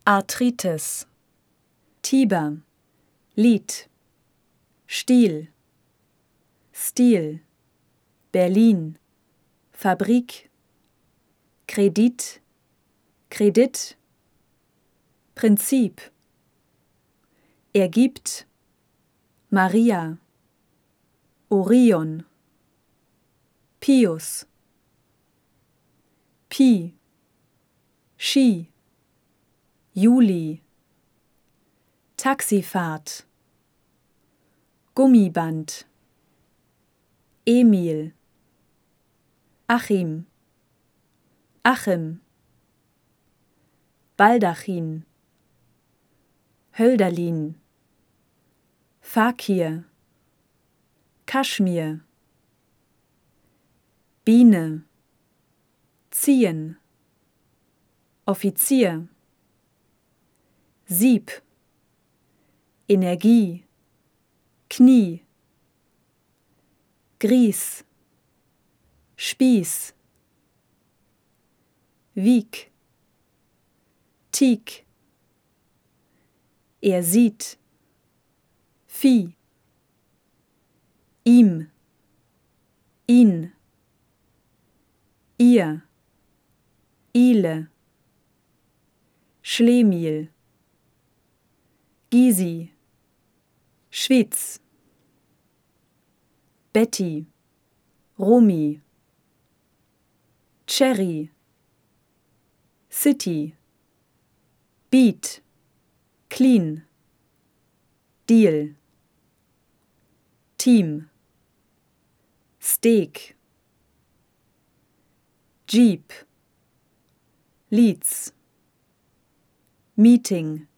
Arthritis, Tiber, Lied, Stiel, Stil, Berlin, Fabrik, Kredit, Kredit, Prinzip, ergibt, Maria, Orion, Pius, Pi, Ski, Juli, Taxifahrt, Gummiband, Emil, Achim, Achim, Baldachin, Hölderlin, Fakir, Kaschmir, Biene, Ziehen, Offizier, Sieb, Energie, Knie, Grieß, Spieß, Wieg, Tieg, er sieht, Vieh, ihm, ihn, ihr, Ile, Schlemiel, Gysi, Schwyz, Betty, Romy, Cherry, City, Beat, Clean, Deal, Team, Steak, Jeep, Leeds, Meeting,